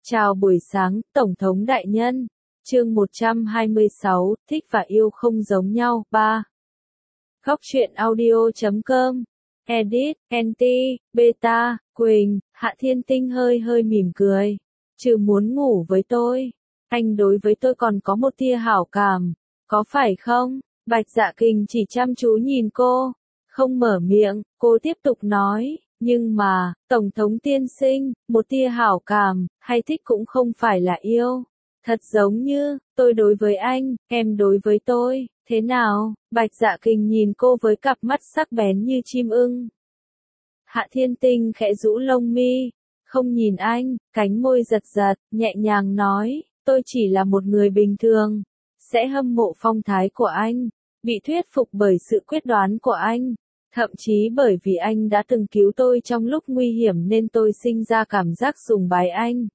Chào buổi sáng, Tổng thống đại nhân. Chương 126, thích và yêu không giống nhau. 3. Góc truyện audio.com. Edit, NT, Beta, Quỳnh, Hạ Thiên Tinh hơi mỉm cười. Chứ muốn ngủ với tôi. Anh đối với tôi còn có một tia hảo cảm. Có phải không? Bạch Dạ Kình chỉ chăm chú nhìn cô. Không mở miệng, cô tiếp tục nói. Nhưng mà, Tổng thống tiên sinh, một tia hảo cảm, hay thích cũng không phải là yêu. Thật giống như, tôi đối với anh, em đối với tôi, thế nào? Bạch Dạ Kình nhìn cô với cặp mắt sắc bén như chim ưng. Hạ Thiên Tinh khẽ rũ lông mi, không nhìn anh, cánh môi giật giật, nhẹ nhàng nói, tôi chỉ là một người bình thường, sẽ hâm mộ phong thái của anh, bị thuyết phục bởi sự quyết đoán của anh. Thậm chí bởi vì anh đã từng cứu tôi trong lúc nguy hiểm nên tôi sinh ra cảm giác sùng bái anh.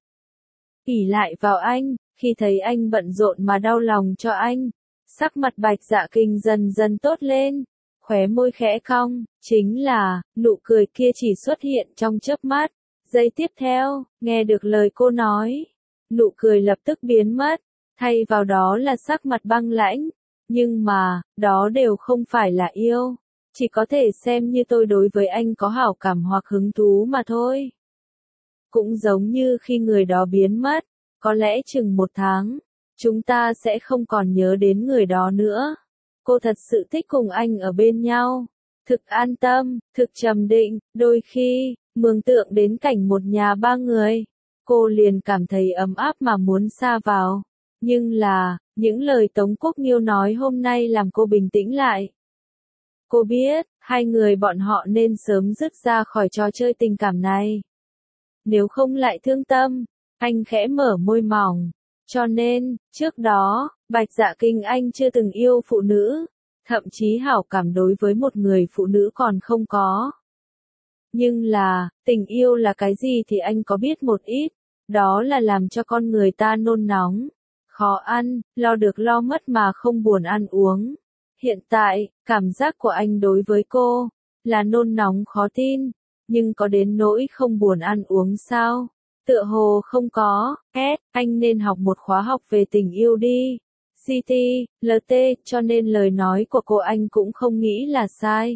Ỷ lại vào anh, khi thấy anh bận rộn mà đau lòng cho anh. Sắc mặt Bạch Dạ Kình dần dần tốt lên, khóe môi khẽ cong, chính là, nụ cười kia chỉ xuất hiện trong chớp mắt. Giây tiếp theo, nghe được lời cô nói, nụ cười lập tức biến mất, thay vào đó là sắc mặt băng lãnh. Nhưng mà, đó đều không phải là yêu. Chỉ có thể xem như tôi đối với anh có hảo cảm hoặc hứng thú mà thôi. Cũng giống như khi người đó biến mất, có lẽ chừng 1 tháng, chúng ta sẽ không còn nhớ đến người đó nữa. Cô thật sự thích cùng anh ở bên nhau, thực an tâm, thực trầm định, đôi khi, mường tượng đến cảnh một nhà 3 người, cô liền cảm thấy ấm áp mà muốn sa vào. Nhưng là, những lời Tống Quốc Nghiêu nói hôm nay làm cô bình tĩnh lại. Cô biết, hai người bọn họ nên sớm dứt ra khỏi trò chơi tình cảm này. Nếu không lại thương tâm, anh khẽ mở môi mỏng. Cho nên, trước đó, Bạch Dạ Kình anh chưa từng yêu phụ nữ, thậm chí hảo cảm đối với một người phụ nữ còn không có. Nhưng là, tình yêu là cái gì thì anh có biết một ít, đó là làm cho con người ta nôn nóng, khó ăn, lo được lo mất mà không buồn ăn uống. Hiện tại, cảm giác của anh đối với cô, là nôn nóng khó tin, nhưng có đến nỗi không buồn ăn uống sao? Tựa hồ không có, anh nên học một khóa học về tình yêu đi. CT, LT, cho nên lời nói của cô anh cũng không nghĩ là sai.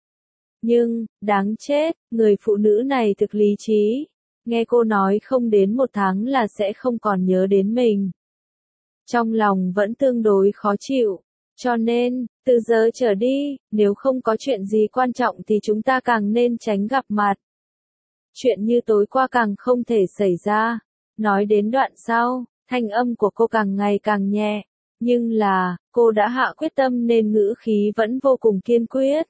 Nhưng, đáng chết, người phụ nữ này thực lý trí. Nghe cô nói không đến 1 tháng là sẽ không còn nhớ đến mình. Trong lòng vẫn tương đối khó chịu. Cho nên, từ giờ trở đi, nếu không có chuyện gì quan trọng thì chúng ta càng nên tránh gặp mặt. Chuyện như tối qua càng không thể xảy ra. Nói đến đoạn sau, thanh âm của cô càng ngày càng nhẹ. Nhưng là, cô đã hạ quyết tâm nên ngữ khí vẫn vô cùng kiên quyết.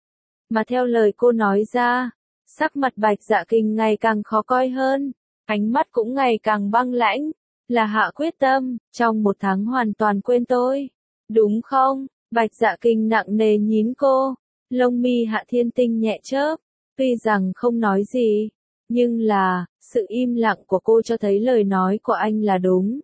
Mà theo lời cô nói ra, sắc mặt Bạch Dạ Kình ngày càng khó coi hơn. Ánh mắt cũng ngày càng băng lãnh. Là hạ quyết tâm, trong 1 tháng hoàn toàn quên tôi. Đúng không? Bạch Dạ Kình nặng nề nhín cô. Lông mi Hạ Thiên Tinh nhẹ chớp. Tuy rằng không nói gì, nhưng là, sự im lặng của cô cho thấy lời nói của anh là đúng.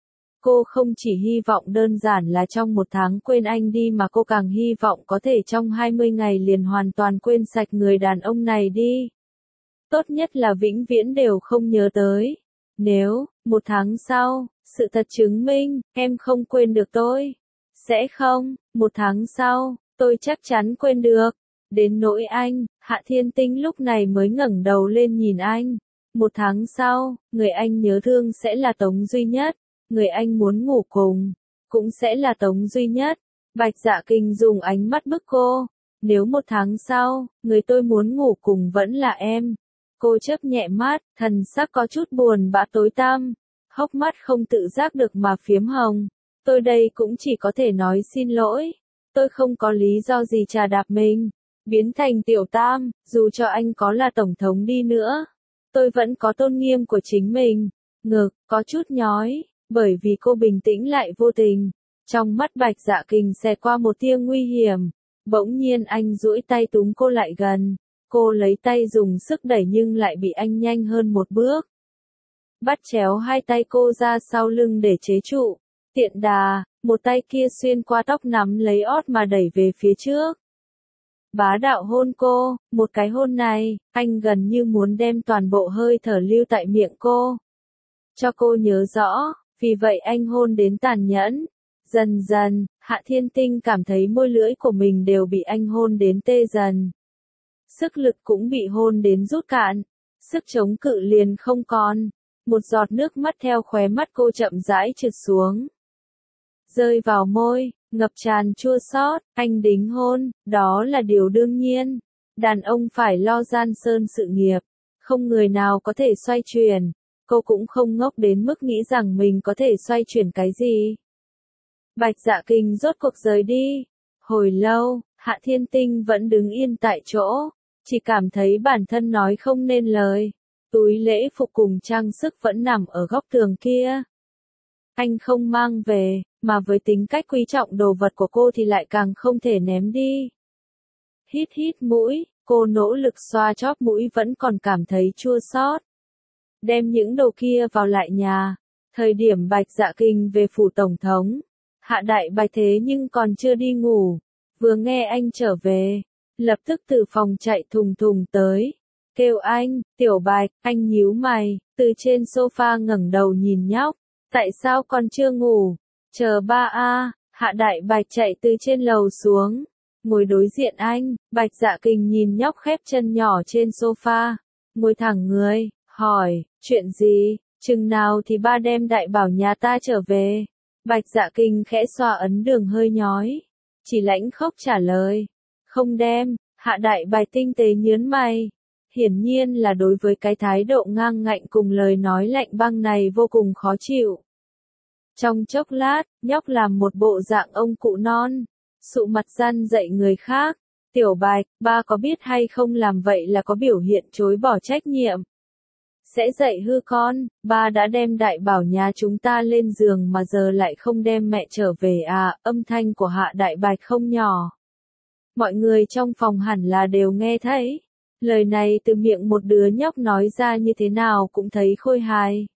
Cô không chỉ hy vọng đơn giản là trong 1 tháng quên anh đi mà cô càng hy vọng có thể trong 20 ngày liền hoàn toàn quên sạch người đàn ông này đi. Tốt nhất là vĩnh viễn đều không nhớ tới. Nếu, 1 tháng sau, sự thật chứng minh, em không quên được tôi. Sẽ không, 1 tháng sau, tôi chắc chắn quên được. Đến nỗi anh, Hạ Thiên Tinh lúc này mới ngẩng đầu lên nhìn anh. 1 tháng sau, người anh nhớ thương sẽ là Tống duy nhất. Người anh muốn ngủ cùng, cũng sẽ là Tống duy nhất. Bạch Dạ Kình dùng ánh mắt bức cô. Nếu 1 tháng sau, người tôi muốn ngủ cùng vẫn là em. Cô chớp nhẹ mắt, thần sắc có chút buồn bã tối tăm. Hốc mắt không tự giác được mà phiếm hồng. Tôi đây cũng chỉ có thể nói xin lỗi. Tôi không có lý do gì chà đạp mình. Biến thành tiểu tam, dù cho anh có là tổng thống đi nữa. Tôi vẫn có tôn nghiêm của chính mình. Ngực, có chút nhói, bởi vì cô bình tĩnh lại vô tình. Trong mắt Bạch Dạ Kình xẹt qua một tia nguy hiểm. Bỗng nhiên anh duỗi tay túm cô lại gần. Cô lấy tay dùng sức đẩy nhưng lại bị anh nhanh hơn một bước. Bắt chéo hai tay cô ra sau lưng để chế trụ. Tiện đà, một tay kia xuyên qua tóc nắm lấy ót mà đẩy về phía trước. Bá đạo hôn cô, một cái hôn này, anh gần như muốn đem toàn bộ hơi thở lưu tại miệng cô. cho cô nhớ rõ, vì vậy anh hôn đến tàn nhẫn. Dần dần, Hạ Thiên Tinh cảm thấy môi lưỡi của mình đều bị anh hôn đến tê dần. Sức lực cũng bị hôn đến rút cạn, sức chống cự liền không còn. Một giọt nước mắt theo khóe mắt cô chậm rãi trượt xuống. Rơi vào môi, ngập tràn chua xót, anh đính hôn, đó là điều đương nhiên. Đàn ông phải lo gian sơn sự nghiệp, không người nào có thể xoay chuyển. Cô cũng không ngốc đến mức nghĩ rằng mình có thể xoay chuyển cái gì. Bạch Dạ Kình rốt cuộc rời đi. Hồi lâu, Hạ Thiên Tinh vẫn đứng yên tại chỗ, chỉ cảm thấy bản thân nói không nên lời. Túi lễ phục cùng trang sức vẫn nằm ở góc tường kia. Anh không mang về, mà với tính cách quý trọng đồ vật của cô thì lại càng không thể ném đi. Hít hít mũi, cô nỗ lực xoa chóp mũi vẫn còn cảm thấy chua xót. Đem những đồ kia vào lại nhà. Thời điểm Bạch Dạ Kình về phủ tổng thống, Hạ Đại Bạch thế nhưng còn chưa đi ngủ. Vừa nghe anh trở về, lập tức từ phòng chạy thùng thùng tới. Kêu anh, Tiểu Bạch, anh nhíu mày, từ trên sofa ngẩng đầu nhìn nhóc. Tại sao còn chưa ngủ? Chờ ba a. Hạ Đại Bạch chạy từ trên lầu xuống, ngồi đối diện anh. Bạch Dạ Kình nhìn nhóc khép chân nhỏ trên sofa, ngồi thẳng người, hỏi, chuyện gì? Chừng nào thì ba đem đại bảo nhà ta trở về? Bạch Dạ Kình khẽ xoa ấn đường hơi nhói, chỉ lãnh khốc trả lời, không đem. Hạ Đại Bạch tinh tế nhướng mày, hiển nhiên là đối với cái thái độ ngang ngạnh cùng lời nói lạnh băng này vô cùng khó chịu. Trong chốc lát, nhóc làm một bộ dạng ông cụ non, sụ mặt răn dạy người khác. Tiểu Bạch, ba có biết hay không làm vậy là có biểu hiện chối bỏ trách nhiệm. Sẽ dạy hư con, ba đã đem đại bảo nhà chúng ta lên giường mà giờ lại không đem mẹ trở về à, âm thanh của Hạ Đại Bạch không nhỏ. Mọi người trong phòng hẳn là đều nghe thấy. Lời này từ miệng một đứa nhóc nói ra như thế nào cũng thấy khôi hài.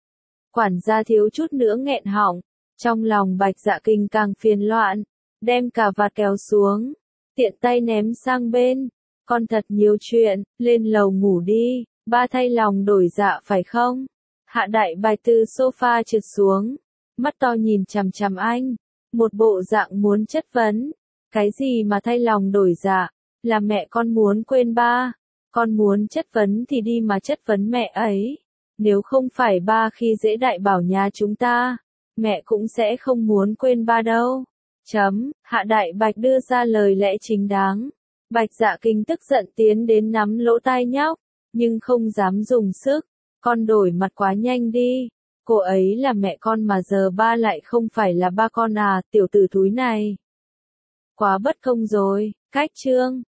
Quản gia thiếu chút nữa nghẹn họng, trong lòng Bạch Dạ Kình càng phiền loạn, đem cà vạt kéo xuống, tiện tay ném sang bên. Con thật nhiều chuyện, lên lầu ngủ đi, ba thay lòng đổi dạ phải không? Hạ Đại Bạch từ sofa trượt xuống, mắt to nhìn chằm chằm anh, một bộ dạng muốn chất vấn. Cái gì mà thay lòng đổi dạ? Là mẹ con muốn quên ba, con muốn chất vấn thì đi mà chất vấn mẹ ấy. Nếu không phải ba khi dễ đại bảo nhà chúng ta, mẹ cũng sẽ không muốn quên ba đâu. Hạ Đại Bạch đưa ra lời lẽ chính đáng. Bạch Dạ Kình tức giận tiến đến nắm lỗ tai nhóc, nhưng không dám dùng sức. Con đổi mặt quá nhanh đi. Cô ấy là mẹ con mà giờ ba lại không phải là ba con à, tiểu tử thúi này. Quá bất công rồi, cách chương.